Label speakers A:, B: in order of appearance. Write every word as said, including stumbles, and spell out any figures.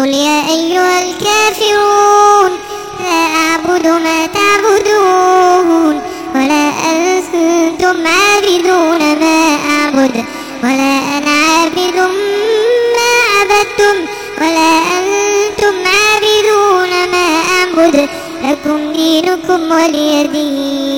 A: قل يا أيها الكافرون لا أعبد ما تعبدون ولا أنتم عابدون ما أعبد ولا أنا عابد ما عبدتم ولا أنتم عابدون ما أعبد لكم دينكم ولي دين.